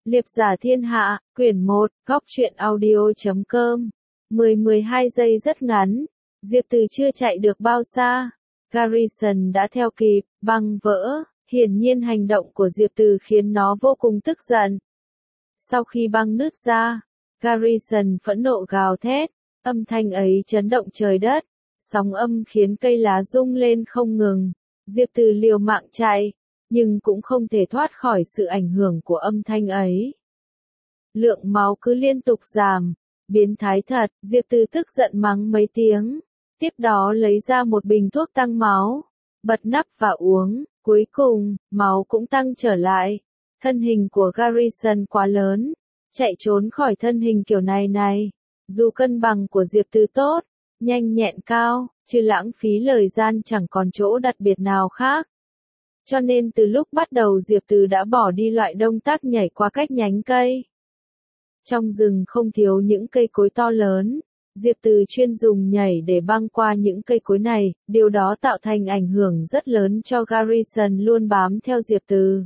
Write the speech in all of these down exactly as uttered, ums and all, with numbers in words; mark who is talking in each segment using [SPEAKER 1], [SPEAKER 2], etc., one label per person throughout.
[SPEAKER 1] Liệp giả thiên hạ, quyển một, góc truyện audio chấm com. mười mười hai giây rất ngắn. Diệp Từ chưa chạy được bao xa. Garrison đã theo kịp, băng vỡ. Hiển nhiên hành động của Diệp Từ khiến nó vô cùng tức giận. Sau khi băng nứt ra, Garrison phẫn nộ gào thét. Âm thanh ấy chấn động trời đất. Sóng âm khiến cây lá rung lên không ngừng. Diệp Từ liều mạng chạy, nhưng cũng không thể thoát khỏi sự ảnh hưởng của âm thanh ấy. Lượng máu cứ liên tục giảm. Biến thái thật, Diệp Từ tức giận mắng mấy tiếng. Tiếp đó lấy ra một bình thuốc tăng máu. Bật nắp và uống. Cuối cùng, máu cũng tăng trở lại. Thân hình của Garrison quá lớn. Chạy trốn khỏi thân hình kiểu này này. Dù cân bằng của Diệp Từ tốt, nhanh nhẹn cao, chứ lãng phí lời gian chẳng còn chỗ đặc biệt nào khác. Cho nên từ lúc bắt đầu Diệp Từ đã bỏ đi loại động tác nhảy qua các nhánh cây. Trong rừng không thiếu những cây cối to lớn, Diệp Từ chuyên dùng nhảy để băng qua những cây cối này, điều đó tạo thành ảnh hưởng rất lớn cho Garrison luôn bám theo Diệp Từ.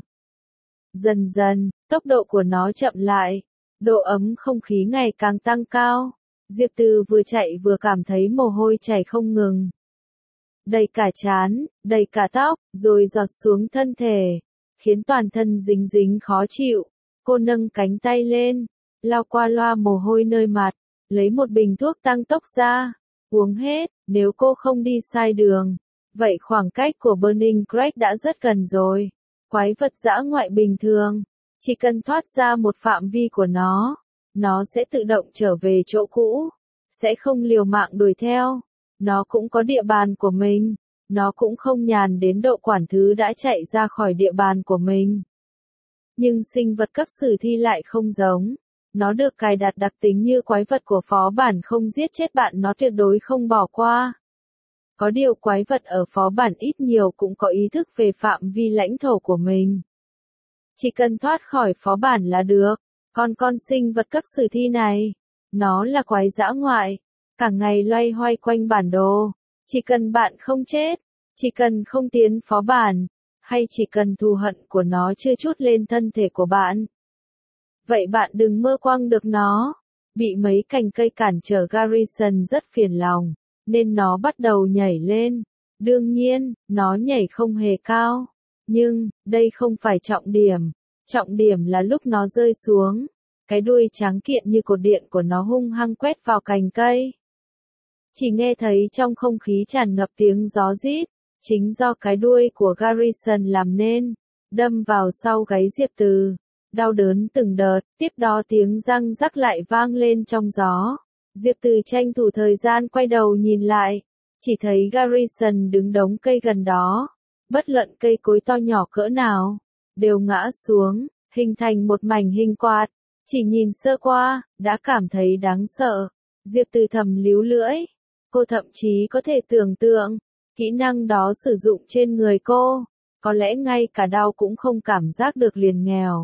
[SPEAKER 1] Dần dần, tốc độ của nó chậm lại, độ ấm không khí ngày càng tăng cao. Diệp Từ vừa chạy vừa cảm thấy mồ hôi chảy không ngừng. Đầy cả trán, đầy cả tóc, rồi giọt xuống thân thể, khiến toàn thân dính dính khó chịu. Cô nâng cánh tay lên, lau qua loa mồ hôi nơi mặt, lấy một bình thuốc tăng tốc ra, uống hết. Nếu cô không đi sai đường, vậy khoảng cách của Burning Crag đã rất gần rồi. Quái vật dã ngoại bình thường, chỉ cần thoát ra một phạm vi của nó, nó sẽ tự động trở về chỗ cũ, sẽ không liều mạng đuổi theo. Nó cũng có địa bàn của mình, nó cũng không nhàn đến độ quản thứ đã chạy ra khỏi địa bàn của mình. Nhưng sinh vật cấp sử thi lại không giống. Nó được cài đặt đặc tính như quái vật của phó bản không giết chết bạn nó tuyệt đối không bỏ qua. Có điều quái vật ở phó bản ít nhiều cũng có ý thức về phạm vi lãnh thổ của mình. Chỉ cần thoát khỏi phó bản là được. Còn con sinh vật cấp sử thi này, nó là quái dã ngoại, cả ngày loay hoay quanh bản đồ. Chỉ cần bạn không chết, chỉ cần không tiến phó bản, hay chỉ cần thù hận của nó chưa trút lên thân thể của bạn, vậy bạn đừng mơ quăng được nó. Bị mấy cành cây cản trở Garrison rất phiền lòng, nên nó bắt đầu nhảy lên. Đương nhiên, nó nhảy không hề cao. Nhưng, đây không phải trọng điểm. Trọng điểm là lúc nó rơi xuống. Cái đuôi trắng kiện như cột điện của nó hung hăng quét vào cành cây. Chỉ nghe thấy trong không khí tràn ngập tiếng gió rít. Chính do cái đuôi của Garrison làm nên. Đâm vào sau gáy Diệp Từ. Đau đớn từng đợt, tiếp đó tiếng răng rắc lại vang lên trong gió. Diệp Từ tranh thủ thời gian quay đầu nhìn lại, chỉ thấy Garrison đứng đống cây gần đó. Bất luận cây cối to nhỏ cỡ nào, đều ngã xuống, hình thành một mảnh hình quạt. Chỉ nhìn sơ qua, đã cảm thấy đáng sợ. Diệp Từ thầm líu lưỡi. Cô thậm chí có thể tưởng tượng, kỹ năng đó sử dụng trên người cô, có lẽ ngay cả đau cũng không cảm giác được liền nghèo.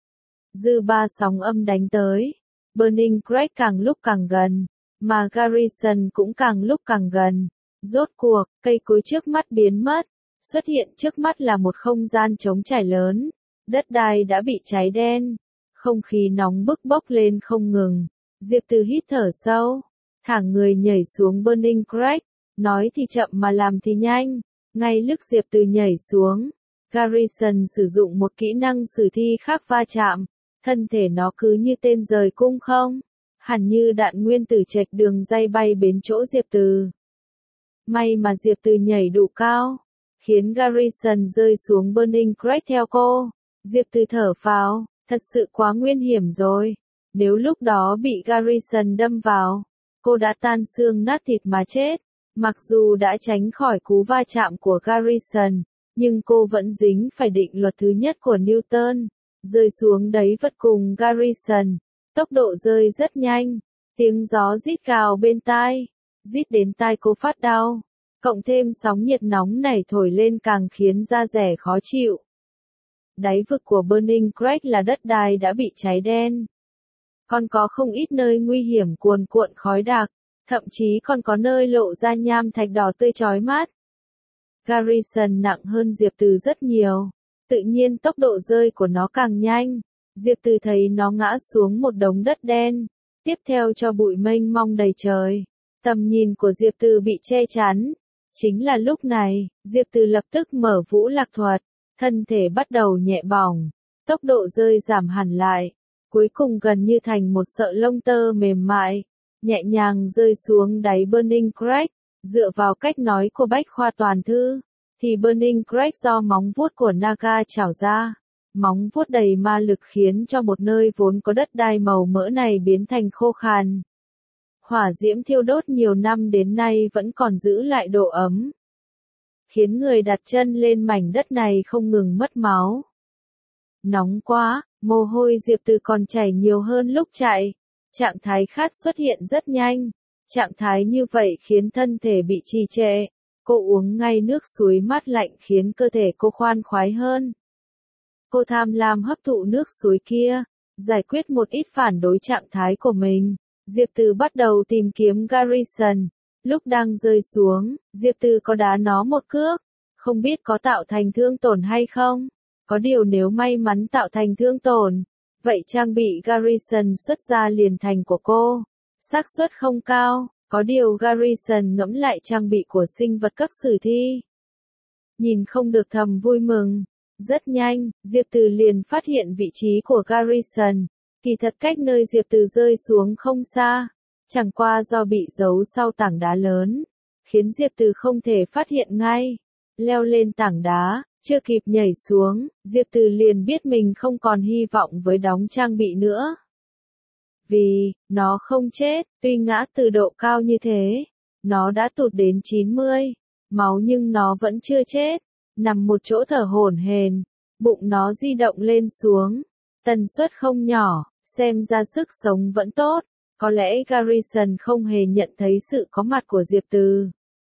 [SPEAKER 1] Dư ba sóng âm đánh tới. Burning Crag càng lúc càng gần, mà Garrison cũng càng lúc càng gần. Rốt cuộc, cây cối trước mắt biến mất. Xuất hiện trước mắt là một không gian trống trải lớn. Đất đai đã bị cháy đen. Không khí nóng bức bốc lên không ngừng. Diệp Từ hít thở sâu, thẳng người nhảy xuống Burning Crag. Nói thì chậm mà làm thì nhanh. Ngay lúc Diệp Từ nhảy xuống, Garrison sử dụng một kỹ năng sử thi khác va chạm. Thân thể nó cứ như tên rời cung không, hẳn như đạn nguyên tử chệch đường ray bay đến chỗ Diệp Từ. May mà Diệp Từ nhảy đủ cao, khiến Garrison rơi xuống Burning Crag theo cô. Diệp Từ thở phào, thật sự quá nguy hiểm rồi. Nếu lúc đó bị Garrison đâm vào, cô đã tan xương nát thịt mà chết. Mặc dù đã tránh khỏi cú va chạm của Garrison, nhưng cô vẫn dính phải định luật thứ nhất của Newton. Rơi xuống đấy vật cùng Garrison. Tốc độ rơi rất nhanh. Tiếng gió rít gào bên tai. Rít đến tai cô phát đau. Cộng thêm sóng nhiệt nóng này thổi lên càng khiến da dẻ khó chịu. Đáy vực của Burning Crag là đất đai đã bị cháy đen. Còn có không ít nơi nguy hiểm cuồn cuộn khói đặc. Thậm chí còn có nơi lộ ra nham thạch đỏ tươi chói mắt. Garrison nặng hơn Diệp Từ rất nhiều. Tự nhiên tốc độ rơi của nó càng nhanh. Diệp Từ thấy nó ngã xuống một đống đất đen, tiếp theo cho bụi mênh mông đầy trời. Tầm nhìn của Diệp Từ bị che chắn. Chính là lúc này, Diệp Từ lập tức mở vũ lạc thuật, thân thể bắt đầu nhẹ bỏng, tốc độ rơi giảm hẳn lại, cuối cùng gần như thành một sợi lông tơ mềm mại, nhẹ nhàng rơi xuống đáy Burning Crag. Dựa vào cách nói của Bách Khoa Toàn Thư, thì Burning Crag do móng vuốt của Naga trảo ra. Móng vuốt đầy ma lực khiến cho một nơi vốn có đất đai màu mỡ này biến thành khô khan. Hỏa diễm thiêu đốt nhiều năm đến nay vẫn còn giữ lại độ ấm, khiến người đặt chân lên mảnh đất này không ngừng mất máu. Nóng quá, mồ hôi Diệp Từ còn chảy nhiều hơn lúc chạy. Trạng thái khát xuất hiện rất nhanh. Trạng thái như vậy khiến thân thể bị trì trệ. Cô uống ngay nước suối mát lạnh khiến cơ thể cô khoan khoái hơn. Cô tham lam hấp thụ nước suối kia, giải quyết một ít phản đối trạng thái của mình. Diệp Từ bắt đầu tìm kiếm Garrison. Lúc đang rơi xuống, Diệp Từ có đá nó một cước. Không biết có tạo thành thương tổn hay không? Có điều nếu may mắn tạo thành thương tổn, vậy trang bị Garrison xuất ra liền thành của cô. Xác suất không cao, có điều Garrison ngẫm lại trang bị của sinh vật cấp sử thi. Nhìn không được thầm vui mừng. Rất nhanh, Diệp Từ liền phát hiện vị trí của Garrison. Kỳ thật cách nơi Diệp Từ rơi xuống không xa, chẳng qua do bị giấu sau tảng đá lớn, khiến Diệp Từ không thể phát hiện ngay. Leo lên tảng đá, chưa kịp nhảy xuống, Diệp Từ liền biết mình không còn hy vọng với đóng trang bị nữa. Vì, nó không chết, tuy ngã từ độ cao như thế, nó đã tụt đến chín mươi, máu nhưng nó vẫn chưa chết, nằm một chỗ thở hổn hển, bụng nó di động lên xuống, tần suất không nhỏ, xem ra sức sống vẫn tốt, có lẽ Garrison không hề nhận thấy sự có mặt của Diệp Từ.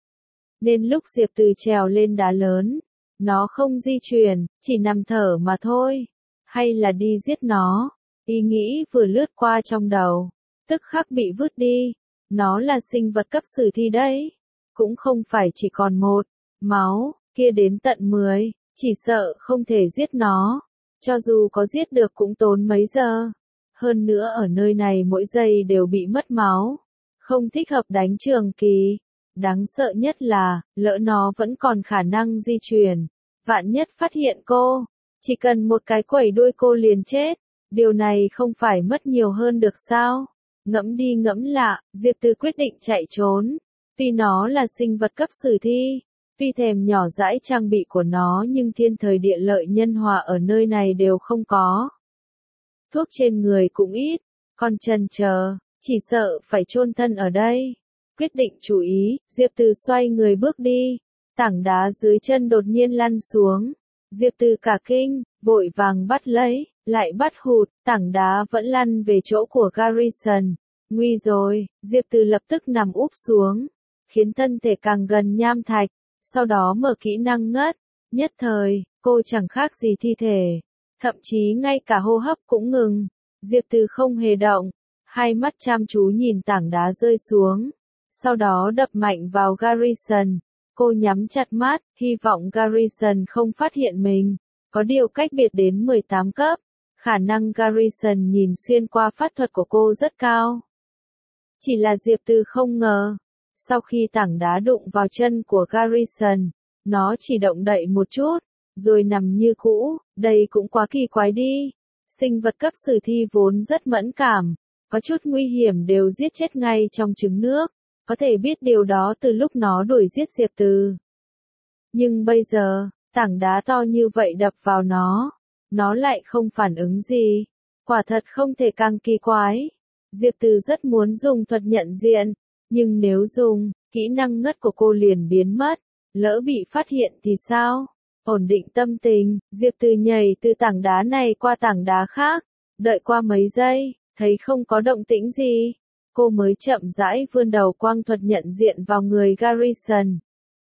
[SPEAKER 1] Nên lúc Diệp Từ trèo lên đá lớn, nó không di chuyển, chỉ nằm thở mà thôi. Hay là đi giết nó? Ý nghĩ vừa lướt qua trong đầu, tức khắc bị vứt đi. Nó là sinh vật cấp sử thi đấy. Cũng không phải chỉ còn một. Máu, kia đến tận mười, chỉ sợ không thể giết nó. Cho dù có giết được cũng tốn mấy giờ. Hơn nữa ở nơi này mỗi giây đều bị mất máu. Không thích hợp đánh trường kỳ. Đáng sợ nhất là, lỡ nó vẫn còn khả năng di chuyển. Vạn nhất phát hiện cô, chỉ cần một cái quẩy đuôi cô liền chết. Điều này không phải mất nhiều hơn được sao? Ngẫm đi ngẫm lại, Diệp Từ quyết định chạy trốn. Tuy nó là sinh vật cấp sử thi, tuy thèm nhỏ dãi trang bị của nó nhưng thiên thời địa lợi nhân hòa ở nơi này đều không có. Thuốc trên người cũng ít, còn chần chờ, chỉ sợ phải chôn thân ở đây. Quyết định chú ý, Diệp Từ xoay người bước đi. Tảng đá dưới chân đột nhiên lăn xuống. Diệp Từ cả kinh, vội vàng bắt lấy, lại bắt hụt, tảng đá vẫn lăn về chỗ của Garrison. Nguy rồi, Diệp Từ lập tức nằm úp xuống, khiến thân thể càng gần nham thạch, sau đó mở kỹ năng ngất. Nhất thời, cô chẳng khác gì thi thể, thậm chí ngay cả hô hấp cũng ngừng. Diệp Từ không hề động, hai mắt chăm chú nhìn tảng đá rơi xuống, sau đó đập mạnh vào Garrison. Cô nhắm chặt mắt, hy vọng Garrison không phát hiện mình. Có điều cách biệt đến mười tám cấp, khả năng Garrison nhìn xuyên qua pháp thuật của cô rất cao. Chỉ là Diệp Từ không ngờ, sau khi tảng đá đụng vào chân của Garrison, nó chỉ động đậy một chút, rồi nằm như cũ. Đây cũng quá kỳ quái đi. Sinh vật cấp sử thi vốn rất mẫn cảm, có chút nguy hiểm đều giết chết ngay trong trứng nước. Có thể biết điều đó từ lúc nó đuổi giết Diệp Từ. Nhưng bây giờ, tảng đá to như vậy đập vào nó, nó lại không phản ứng gì. Quả thật không thể càng kỳ quái. Diệp Từ rất muốn dùng thuật nhận diện, nhưng nếu dùng, kỹ năng ngất của cô liền biến mất. Lỡ bị phát hiện thì sao? Ổn định tâm tình, Diệp Từ nhảy từ tảng đá này qua tảng đá khác. Đợi qua mấy giây, thấy không có động tĩnh gì. Cô mới chậm rãi vươn đầu quang thuật nhận diện vào người Garrison.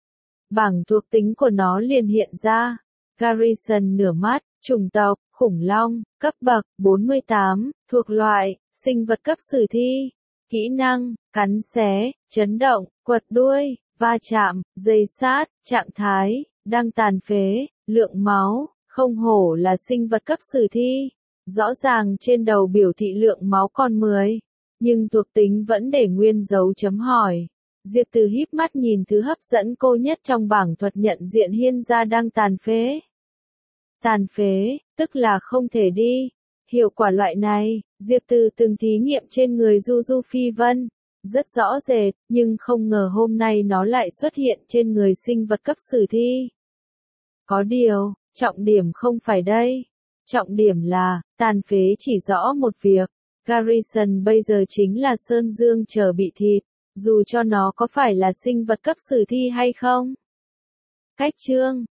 [SPEAKER 1] Bảng thuộc tính của nó liền hiện ra. Garrison nửa mắt, chủng tộc, khủng long, cấp bậc, bốn mươi tám, thuộc loại, sinh vật cấp sử thi. Kỹ năng, cắn xé, chấn động, quật đuôi, va chạm, dây sát, trạng thái, đang tàn phế, lượng máu, không hổ là sinh vật cấp sử thi. Rõ ràng trên đầu biểu thị lượng máu còn mười, nhưng thuộc tính vẫn để nguyên dấu chấm hỏi. Diệp Từ híp mắt nhìn thứ hấp dẫn cô nhất trong bảng thuật nhận diện hiên gia đang tàn phế. Tàn phế, tức là không thể đi. Hiệu quả loại này, Diệp Từ từng thí nghiệm trên người Du Du Phi Vân, rất rõ rệt, nhưng không ngờ hôm nay nó lại xuất hiện trên người sinh vật cấp sử thi. Có điều, trọng điểm không phải đây. Trọng điểm là, tàn phế chỉ rõ một việc, Garrison bây giờ chính là Sơn Dương chờ bị thịt, dù cho nó có phải là sinh vật cấp sử thi hay không. Cách chương